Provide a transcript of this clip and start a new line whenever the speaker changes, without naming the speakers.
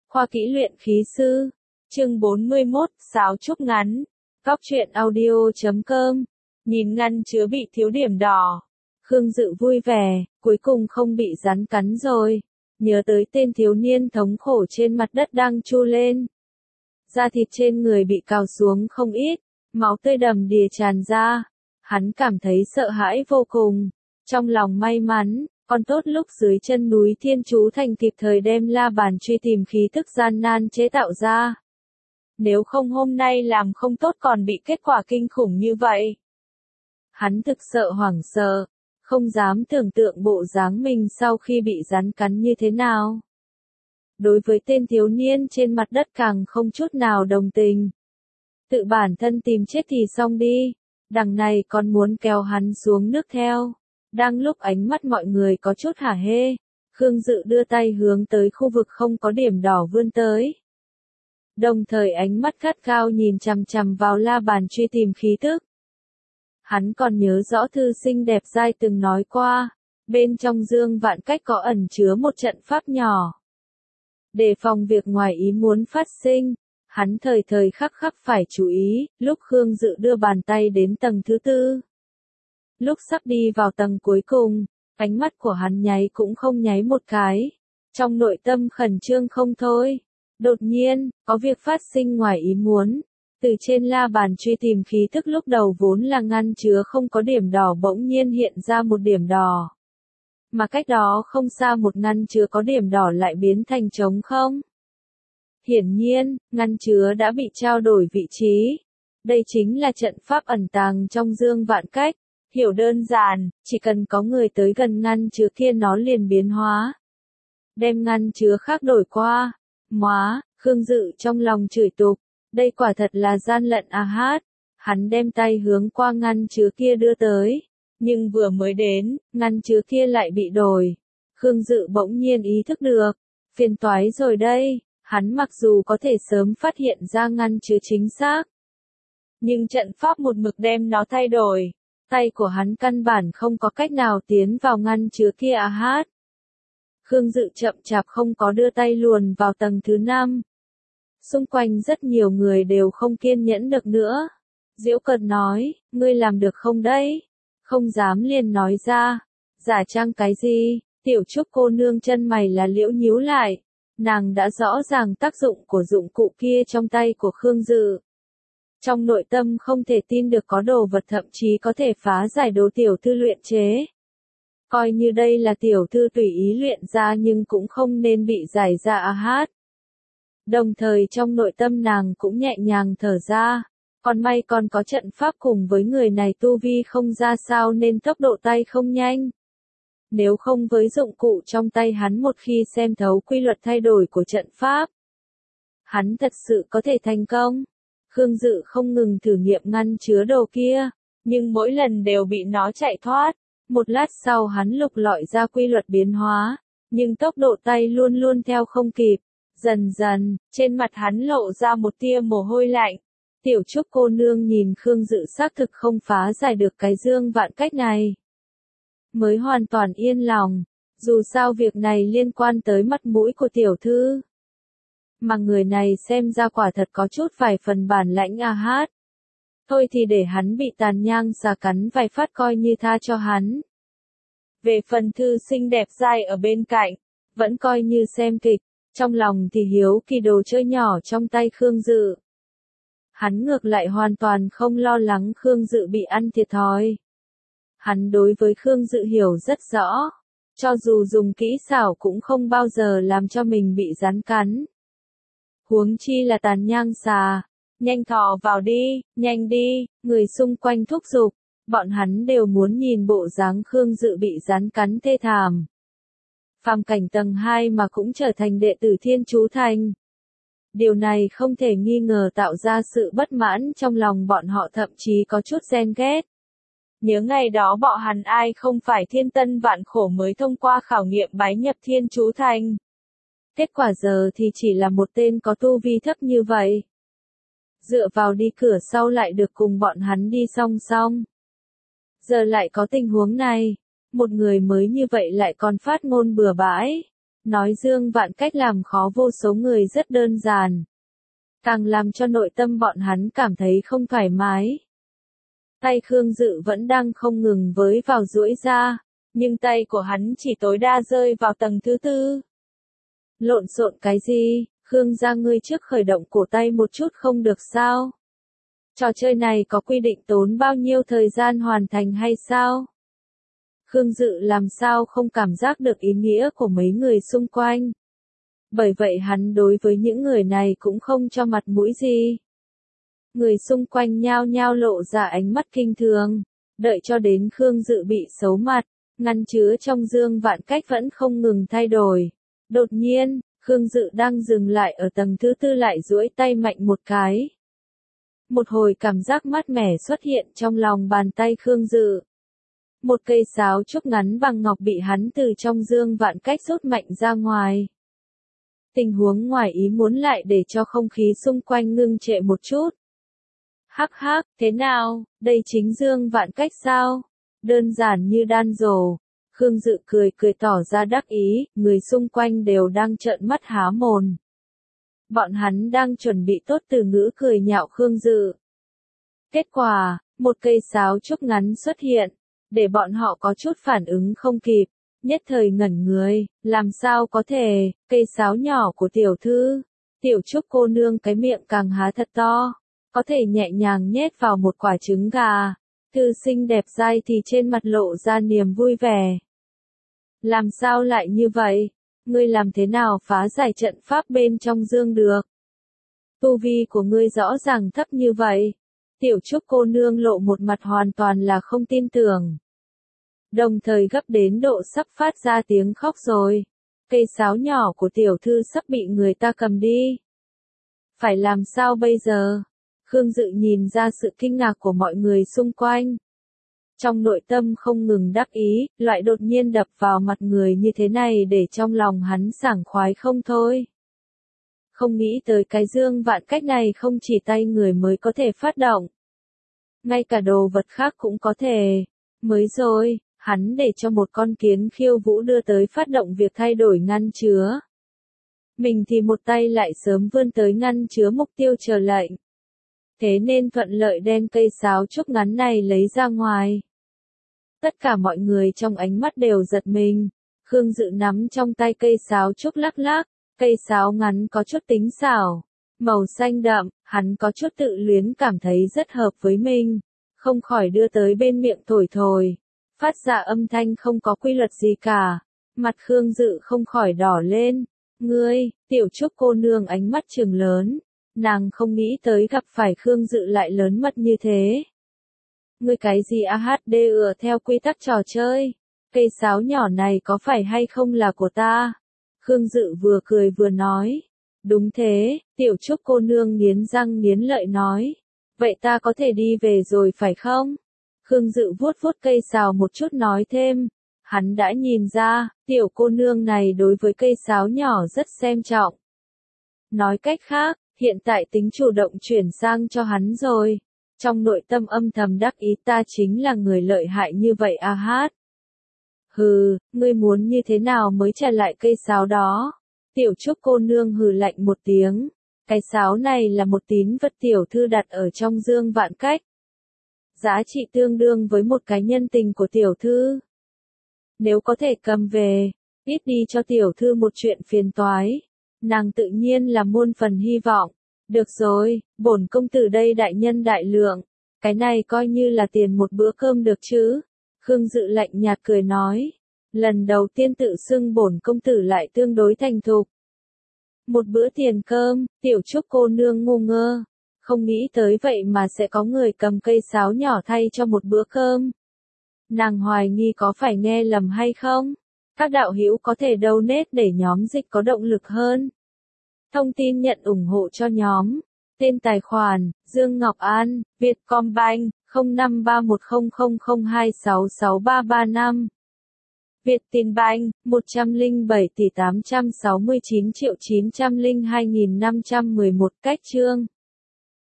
Khoa kỹ luyện khí sư. Chương 41, sáo trúc ngắn. Cóc truyện audio.com. Nhìn ngăn chứa bị thiếu điểm đỏ. Khương Dự vui vẻ, cuối cùng không bị rắn cắn rồi. Nhớ tới tên thiếu niên thống khổ trên mặt đất đang chu lên. Da thịt trên người bị cào xuống không ít, máu tươi đầm đìa tràn ra. Hắn cảm thấy sợ hãi vô cùng. Trong lòng may mắn, còn tốt lúc dưới chân núi Thiên Chú Thành kịp thời đem la bàn truy tìm khí thức gian nan chế tạo ra. Nếu không hôm nay làm không tốt còn bị kết quả kinh khủng như vậy. Hắn thực sợ hoảng sợ, không dám tưởng tượng bộ dáng mình sau khi bị rắn cắn như thế nào. Đối với tên thiếu niên trên mặt đất càng không chút nào đồng tình. Tự bản thân tìm chết thì xong đi, đằng này còn muốn kéo hắn xuống nước theo. Đang lúc ánh mắt mọi người có chút hả hê, Khương Dự đưa tay hướng tới khu vực không có điểm đỏ vươn tới. Đồng thời ánh mắt gắt gao nhìn chằm chằm vào la bàn truy tìm khí tức. Hắn còn nhớ rõ thư sinh đẹp dai từng nói qua, bên trong dương vạn cách có ẩn chứa một trận pháp nhỏ. Đề phòng việc ngoài ý muốn phát sinh, hắn thời thời khắc khắc phải chú ý, lúc Khương Dự đưa bàn tay đến tầng thứ tư. Lúc sắp đi vào tầng cuối cùng, ánh mắt của hắn nháy cũng không nháy một cái. Trong nội tâm khẩn trương không thôi. Đột nhiên, có việc phát sinh ngoài ý muốn. Từ trên la bàn truy tìm khí thức lúc đầu vốn là ngăn chứa không có điểm đỏ bỗng nhiên hiện ra một điểm đỏ. Mà cách đó không xa một ngăn chứa có điểm đỏ lại biến thành trống không. Hiển nhiên, ngăn chứa đã bị trao đổi vị trí. Đây chính là trận pháp ẩn tàng trong dương vạn cách. Hiểu đơn giản, chỉ cần có người tới gần ngăn chứa kia nó liền biến hóa. Đem ngăn chứa khác đổi qua. Móa, Khương Dự trong lòng chửi tục. Đây quả thật là gian lận à hát. Hắn đem tay hướng qua ngăn chứa kia đưa tới. Nhưng vừa mới đến, ngăn chứa kia lại bị đổi. Khương Dự bỗng nhiên ý thức được. Phiền toái rồi đây. Hắn mặc dù có thể sớm phát hiện ra ngăn chứa chính xác. Nhưng trận pháp một mực đem nó thay đổi. Tay của hắn căn bản không có cách nào tiến vào ngăn chứa kia à hát. Khương Dự chậm chạp không có đưa tay luồn vào tầng thứ 5. Xung quanh rất nhiều người đều không kiên nhẫn được nữa. Diễu cợt nói, ngươi làm được không đấy? Không dám liền nói ra. Giả trang cái gì? Tiểu Trúc cô nương chân mày là liễu nhíu lại. Nàng đã rõ ràng tác dụng của dụng cụ kia trong tay của Khương Dự. Trong nội tâm không thể tin được có đồ vật thậm chí có thể phá giải đồ tiểu thư luyện chế. Coi như đây là tiểu thư tùy ý luyện ra nhưng cũng không nên bị giải ra à hát. Đồng thời trong nội tâm nàng cũng nhẹ nhàng thở ra. Còn may còn có trận pháp cùng với người này tu vi không ra sao nên tốc độ tay không nhanh. Nếu không với dụng cụ trong tay hắn một khi xem thấu quy luật thay đổi của trận pháp, hắn thật sự có thể thành công. Khương Dự không ngừng thử nghiệm ngăn chứa đồ kia, nhưng mỗi lần đều bị nó chạy thoát. Một lát sau hắn lục lọi ra quy luật biến hóa, nhưng tốc độ tay luôn luôn theo không kịp. Dần dần, trên mặt hắn lộ ra một tia mồ hôi lạnh. Tiểu Trúc cô nương nhìn Khương Dự xác thực không phá giải được cái dương vạn cách này. Mới hoàn toàn yên lòng, dù sao việc này liên quan tới mặt mũi của tiểu thư. Mà người này xem ra quả thật có chút vài phần bản lãnh à hát. Thôi thì để hắn bị tàn nhang xà cắn vài phát coi như tha cho hắn. Về phần thư sinh đẹp dai ở bên cạnh, vẫn coi như xem kịch, trong lòng thì hiếu kỳ đồ chơi nhỏ trong tay Khương Dự. Hắn ngược lại hoàn toàn không lo lắng Khương Dự bị ăn thiệt thòi. Hắn đối với Khương Dự hiểu rất rõ, cho dù dùng kỹ xảo cũng không bao giờ làm cho mình bị rắn cắn. Huống chi là tàn nhang xà, nhanh thò vào đi, nhanh đi, người xung quanh thúc giục, bọn hắn đều muốn nhìn bộ dáng Khương Dự bị rắn cắn thê thảm. Phàm cảnh tầng 2 mà cũng trở thành đệ tử Thiên Chú Thành. Điều này không thể nghi ngờ tạo ra sự bất mãn trong lòng bọn họ thậm chí có chút ghen ghét. Nhớ ngày đó bọn hắn ai không phải thiên tân vạn khổ mới thông qua khảo nghiệm bái nhập Thiên Chú Thành. Kết quả giờ thì chỉ là một tên có tu vi thấp như vậy. Dựa vào đi cửa sau lại được cùng bọn hắn đi song song. Giờ lại có tình huống này, một người mới như vậy lại còn phát ngôn bừa bãi. Nói Dương Vạn Cách làm khó vô số người rất đơn giản. Càng làm cho nội tâm bọn hắn cảm thấy không thoải mái. Tay Khương Dự vẫn đang không ngừng với vào duỗi ra, nhưng tay của hắn chỉ tối đa rơi vào tầng thứ tư. Lộn xộn cái gì, Khương gia ngươi trước khởi động cổ tay một chút không được sao? Trò chơi này có quy định tốn bao nhiêu thời gian hoàn thành hay sao? Khương Dự làm sao không cảm giác được ý nghĩa của mấy người xung quanh. Bởi vậy hắn đối với những người này cũng không cho mặt mũi gì. Người xung quanh nhao nhao lộ ra ánh mắt kinh thường, đợi cho đến Khương Dự bị xấu mặt, ngăn chứa trong Dương Vạn Cách vẫn không ngừng thay đổi. Đột nhiên, Khương Dự đang dừng lại ở tầng thứ tư lại duỗi tay mạnh một cái. Một hồi cảm giác mát mẻ xuất hiện trong lòng bàn tay Khương Dự. Một cây sáo trúc ngắn bằng ngọc bị hắn từ trong Dương Vạn Cách rút mạnh ra ngoài. Tình huống ngoài ý muốn lại để cho không khí xung quanh ngưng trệ một chút. Hắc hắc, thế nào, đây chính Dương Vạn Cách sao? Đơn giản như đan rổ. Khương Dự cười cười tỏ ra đắc ý, người xung quanh đều đang trợn mắt há mồm. Bọn hắn đang chuẩn bị tốt từ ngữ cười nhạo Khương Dự. Kết quả, một cây sáo trúc ngắn xuất hiện, để bọn họ có chút phản ứng không kịp, nhất thời ngẩn người, làm sao có thể, cây sáo nhỏ của tiểu thư, tiểu trúc cô nương cái miệng càng há thật to, có thể nhẹ nhàng nhét vào một quả trứng gà, thư xinh đẹp dai thì trên mặt lộ ra niềm vui vẻ. Làm sao lại như vậy? Ngươi làm thế nào phá giải trận pháp bên trong dương được? Tu vi của ngươi rõ ràng thấp như vậy. Tiểu trúc cô nương lộ một mặt hoàn toàn là không tin tưởng. Đồng thời gấp đến độ sắp phát ra tiếng khóc rồi. Cây sáo nhỏ của tiểu thư sắp bị người ta cầm đi. Phải làm sao bây giờ? Khương Dự nhìn ra sự kinh ngạc của mọi người xung quanh. Trong nội tâm không ngừng đắc ý, loại đột nhiên đập vào mặt người như thế này để trong lòng hắn sảng khoái không thôi. Không nghĩ tới cái Dương Vạn Cách này không chỉ tay người mới có thể phát động. Ngay cả đồ vật khác cũng có thể. Mới rồi, hắn để cho một con kiến khiêu vũ đưa tới phát động việc thay đổi ngăn chứa. Mình thì một tay lại sớm vươn tới ngăn chứa mục tiêu chờ lệnh. Thế nên thuận lợi đem cây sáo trúc ngắn này lấy ra ngoài. Tất cả mọi người trong ánh mắt đều giật mình. Khương Dự nắm trong tay cây sáo trúc lắc lắc, cây sáo ngắn có chút tính xảo, màu xanh đậm, hắn có chút tự luyến cảm thấy rất hợp với mình, không khỏi đưa tới bên miệng thổi thổi, phát ra âm thanh không có quy luật gì cả. Mặt Khương Dự không khỏi đỏ lên. Ngươi, tiểu trúc cô nương ánh mắt trừng lớn, nàng không nghĩ tới gặp phải Khương Dự lại lớn mật như thế. Ngươi cái gì AHD theo quy tắc trò chơi? Cây sáo nhỏ này có phải hay không là của ta? Khương Dự vừa cười vừa nói. Đúng thế, tiểu trúc cô nương nghiến răng nghiến lợi nói. Vậy ta có thể đi về rồi phải không? Khương Dự vuốt vuốt cây sáo một chút nói thêm. Hắn đã nhìn ra, tiểu cô nương này đối với cây sáo nhỏ rất xem trọng. Nói cách khác, hiện tại tính chủ động chuyển sang cho hắn rồi. Trong nội tâm âm thầm đắc ý ta chính là người lợi hại như vậy a hát. Hừ, ngươi muốn như thế nào mới trả lại cây sáo đó? Tiểu trúc cô nương hừ lạnh một tiếng. Cái sáo này là một tín vật tiểu thư đặt ở trong Dương Vạn Cách. Giá trị tương đương với một cái nhân tình của tiểu thư. Nếu có thể cầm về, ít đi cho tiểu thư một chuyện phiền toái. Nàng tự nhiên là muôn phần hy vọng. Được rồi, bổn công tử đây đại nhân đại lượng. Cái này coi như là tiền một bữa cơm được chứ. Khương Dự lạnh nhạt cười nói. Lần đầu tiên tự xưng bổn công tử lại tương đối thành thục. Một bữa tiền cơm, tiểu trúc cô nương ngu ngơ. Không nghĩ tới vậy mà sẽ có người cầm cây sáo nhỏ thay cho một bữa cơm. Nàng hoài nghi có phải nghe lầm hay không? Các đạo hữu có thể donate để nhóm dịch có động lực hơn. Thông tin nhận ủng hộ cho nhóm. Tên tài khoản, Dương Ngọc An, Vietcombank, 05310002663335. Vietinbank, 107.869.902.511 cách chương.